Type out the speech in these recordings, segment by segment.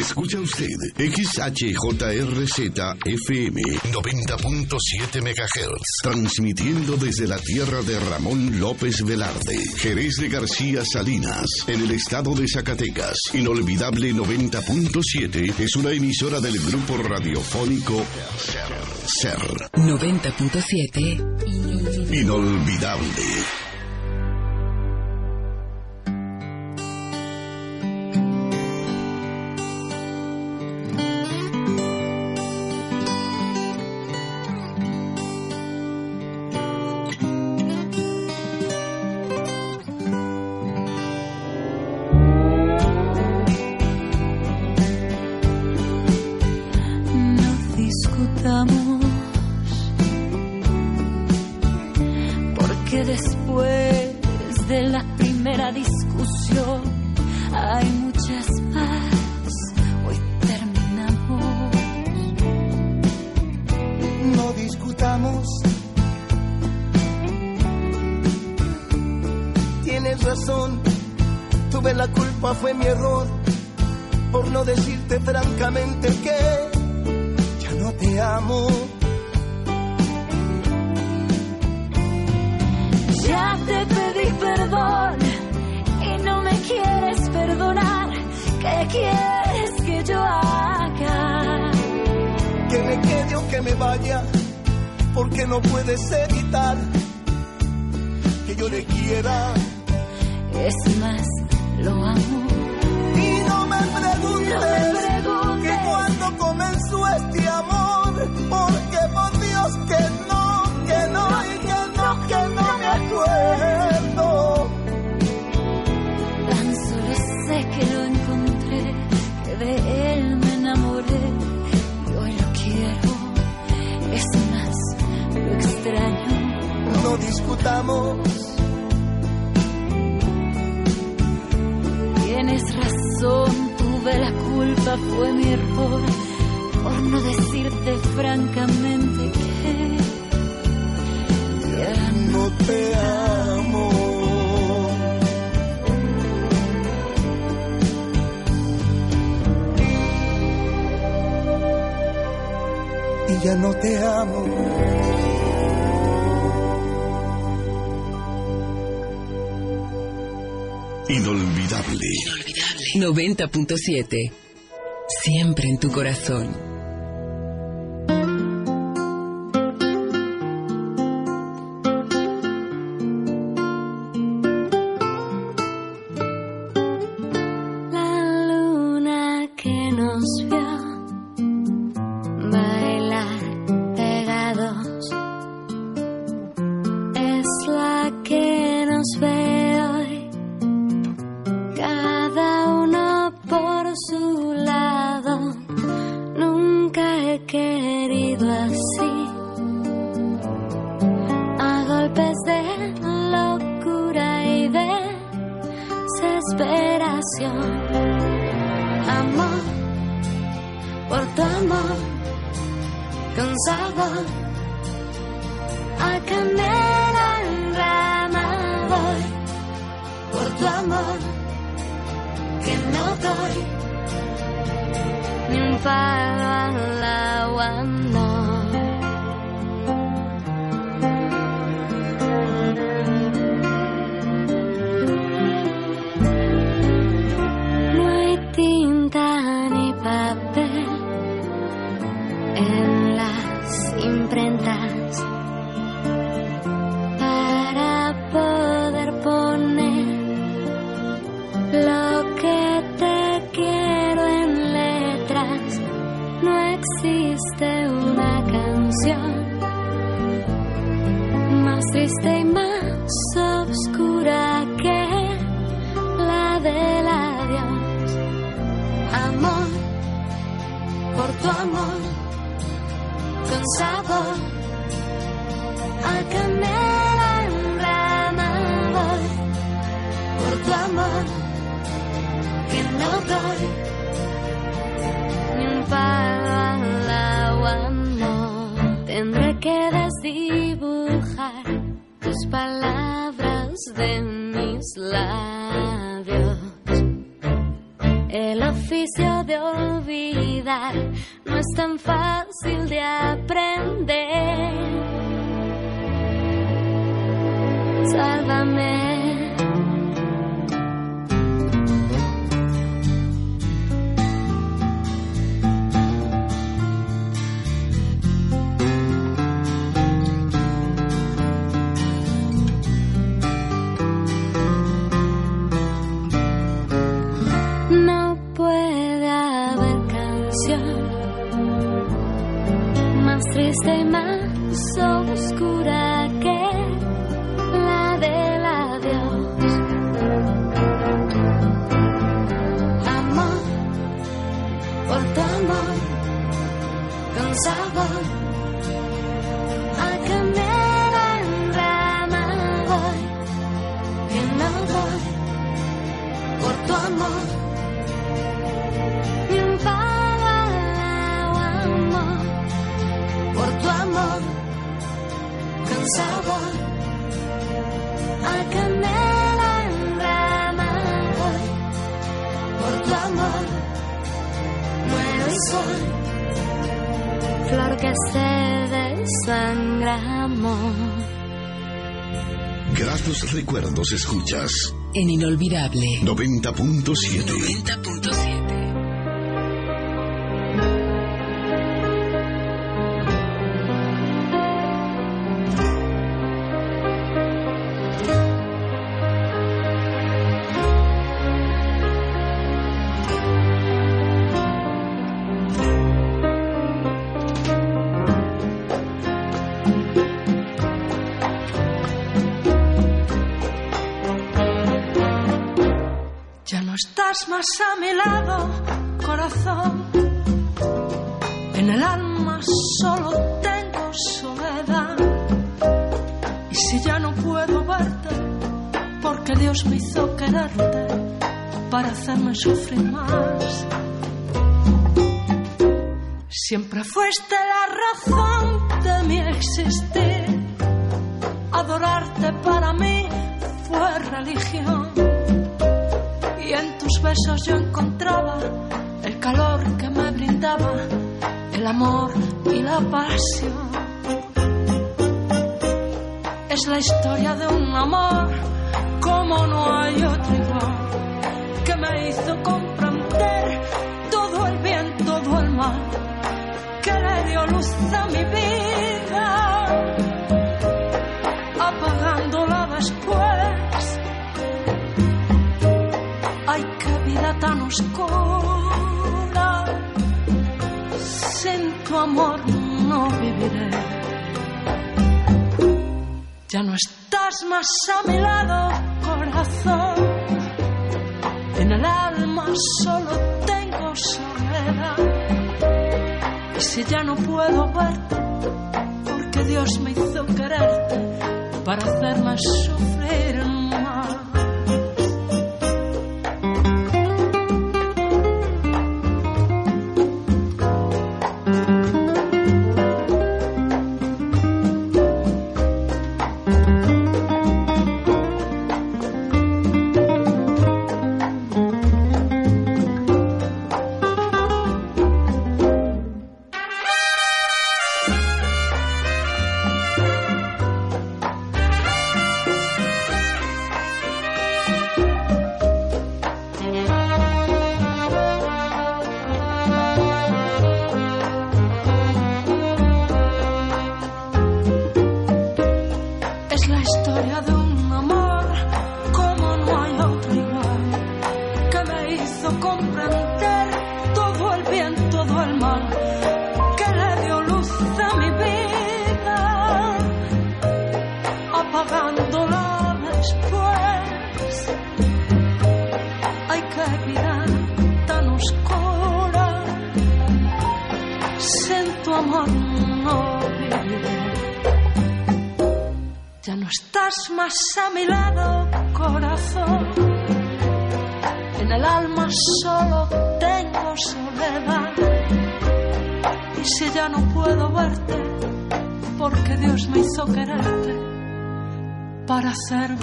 Escucha usted XHJRZ FM 90.7 MHz, transmitiendo desde la tierra de Ramón López Velarde, Jerez de García Salinas, en el estado de Zacatecas. Inolvidable 90.7 es una emisora del grupo radiofónico Ser 90.7 Inolvidable. Francamente que ya no te amo. Ya te pedí perdón y no me quieres perdonar. ¿Qué quieres que yo haga? Que me quede o que me vaya, porque no puedes evitar que yo le quiera. Es más, lo amo. Y no me preguntes que cuando comenzó este amor, porque por Dios que no me acuerdo. Tan solo sé que lo encontré, que de él me enamoré y hoy lo quiero. Es más, lo extraño. No discutamos. Tienes razón, tuve la culpa, fue mi error, por no decirte francamente que ya no te amo. Y ya no te amo. Inolvidable. 90.7. Siempre en tu corazón. de mis labios. El oficio oficio de olvidar no es tan fácil de aprender. Sálvame. No puede haber canción más triste y más oscura que la del adiós. Amor, por tu amor, con sabor, a canela en rama voy, que no voy, por tu amor, y un palo al agua, amor, por tu amor, con sabor. A canela en rama voy, por tu amor, muero y soy flor que se desangra, amor. Gratos recuerdos escuchas En Inolvidable 90.7. 90.7. Estás más a mi lado, corazón. En el alma solo tengo soledad. Y si ya no puedo verte, porque Dios me hizo quererte para hacerme sufrir más. Siempre fuiste la razón de mi existir. Adorarte para mí fue religión. Y en tus besos yo encontraba el calor que me brindaba el amor y la pasión. Es la historia de un amor como no hay otro igual, que me hizo comprender todo el bien, todo el mal, que le dio luz a mi vida, apagándola después. Ay, qué vida tan oscura, sin tu amor no viviré. Ya no estás más a mi lado, corazón. En el alma solo tengo soledad. Y si ya no puedo verte, porque Dios me hizo quererte para hacerme sufrir más. Más a mi lado, corazón. En el alma solo tengo soledad. Y si ya no puedo verte, porque Dios me hizo quererte para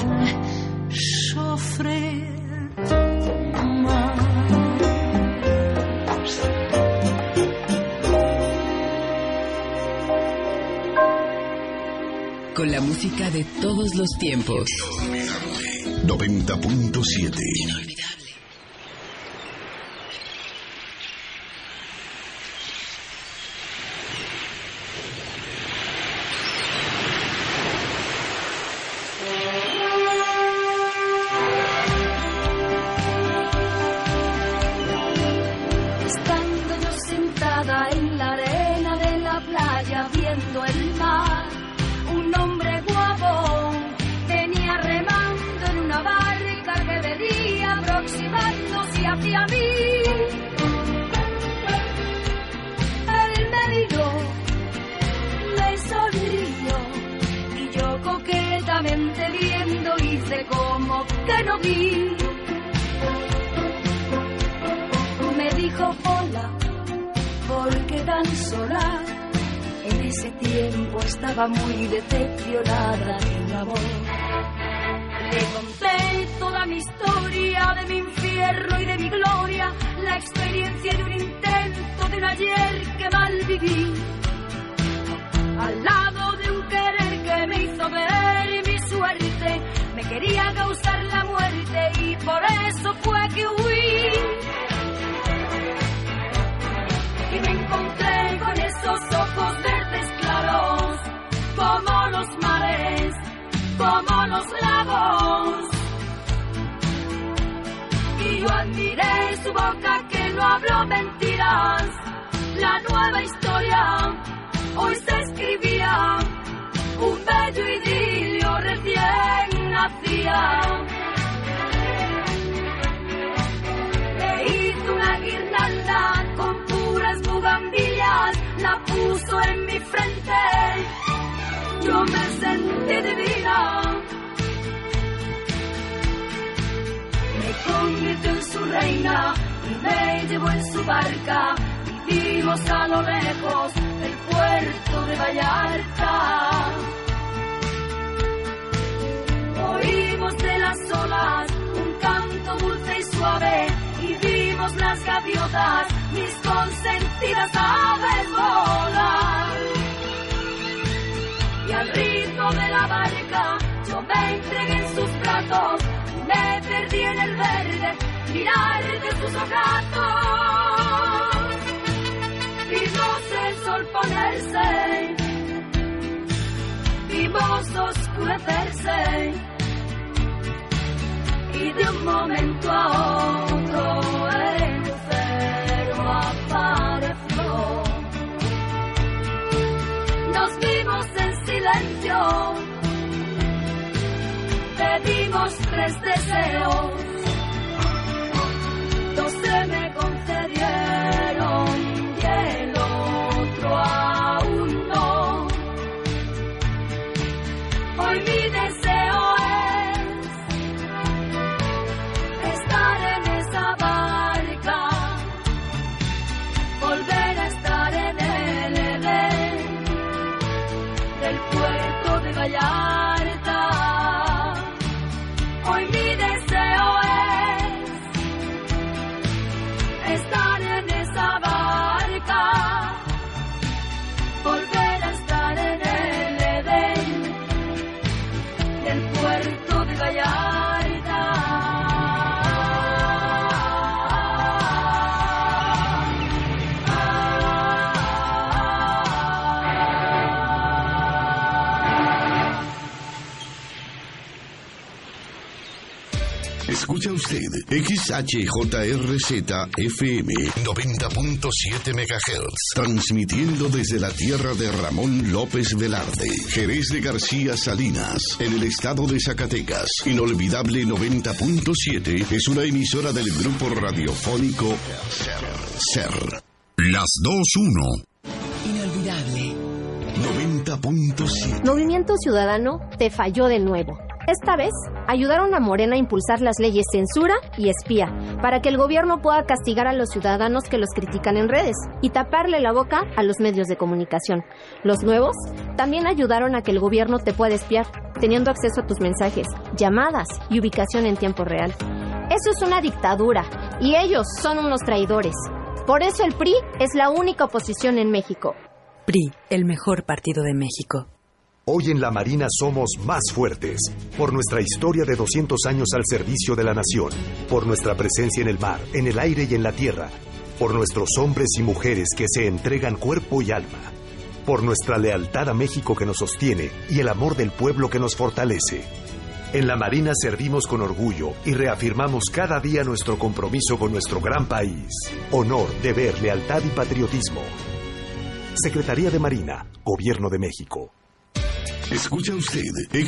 hacerme sufrir más. Con la música de todos los tiempos. 90.7. Inolvidable. Estando yo sentada en la arena de la playa viendo el mar, un hombre guapo venía remando en una barca que venía aproximándose hacia mí. Él me miró, me sonrió y yo coquetamente viendo hice como que no vi. Me dijo hola, porque tan sola. En ese tiempo estaba muy decepcionada de mi amor. Le conté toda mi historia, de mi infierno y de mi gloria, la experiencia de un intento de un ayer que mal viví. Al lado de un querer que me hizo ver mi suerte, me quería causar la muerte y por eso fue que huí. Y me encontré con esos ojos verdes claros, como los mares, como los lagos. Y yo admiré su boca que no habló mentiras. La nueva historia hoy se escribía, un bello idilio recién nacía. Le hizo una guirnalda con puras bugambillas, la puso en mi frente, yo me sentí divina. Me convirtió en su reina y me llevó en su barca. Vimos a lo lejos el puerto de Vallarta. Oímos de las olas un canto dulce y suave y vimos las gaviotas, mis consentidas aves volar. Y al ritmo de la barca yo me entregué en sus brazos, me perdí en el verde mirar de sus ojazos. Vimos el sol ponerse, vimos oscurecerse, y de un momento a otro el lucero apareció. Nos vimos en silencio, pedimos 3 deseos, 2 se me concedieron y el otro aún no. Hoy mi deseo es estar en esa barca, volver a estar en el Edén del puerto de Vallarta. Hoy mi deseo es estar en esa barca, volver a estar en el Edén del puerto de Vallarta. Escucha usted XHJRZ FM 90.7 MHz, transmitiendo desde la tierra de Ramón López Velarde, Jerez de García Salinas, en el estado de Zacatecas. Inolvidable 90.7 es una emisora del grupo radiofónico SER. Las 2-1. Inolvidable. 90.7. Movimiento Ciudadano te falló de nuevo. Esta vez, ayudaron a Morena a impulsar las leyes censura y espía, para que el gobierno pueda castigar a los ciudadanos que los critican en redes y taparle la boca a los medios de comunicación. Los nuevos también ayudaron a que el gobierno te pueda espiar, teniendo acceso a tus mensajes, llamadas y ubicación en tiempo real. Eso es una dictadura, y ellos son unos traidores. Por eso el PRI es la única oposición en México. PRI, el mejor partido de México. Hoy en la Marina somos más fuertes, por nuestra historia de 200 años al servicio de la nación, por nuestra presencia en el mar, en el aire y en la tierra, por nuestros hombres y mujeres que se entregan cuerpo y alma, por nuestra lealtad a México que nos sostiene y el amor del pueblo que nos fortalece. En la Marina servimos con orgullo y reafirmamos cada día nuestro compromiso con nuestro gran país. Honor, deber, lealtad y patriotismo. Secretaría de Marina, Gobierno de México. Escucha usted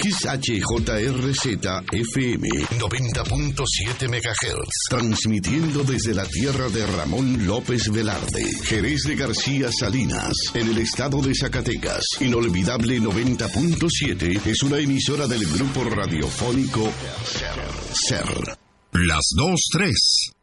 XHJRZ-FM 90.7 MHz, transmitiendo desde la tierra de Ramón López Velarde, Jerez de García Salinas, en el estado de Zacatecas. Inolvidable 90.7 es una emisora del grupo radiofónico SER. Las 2:03.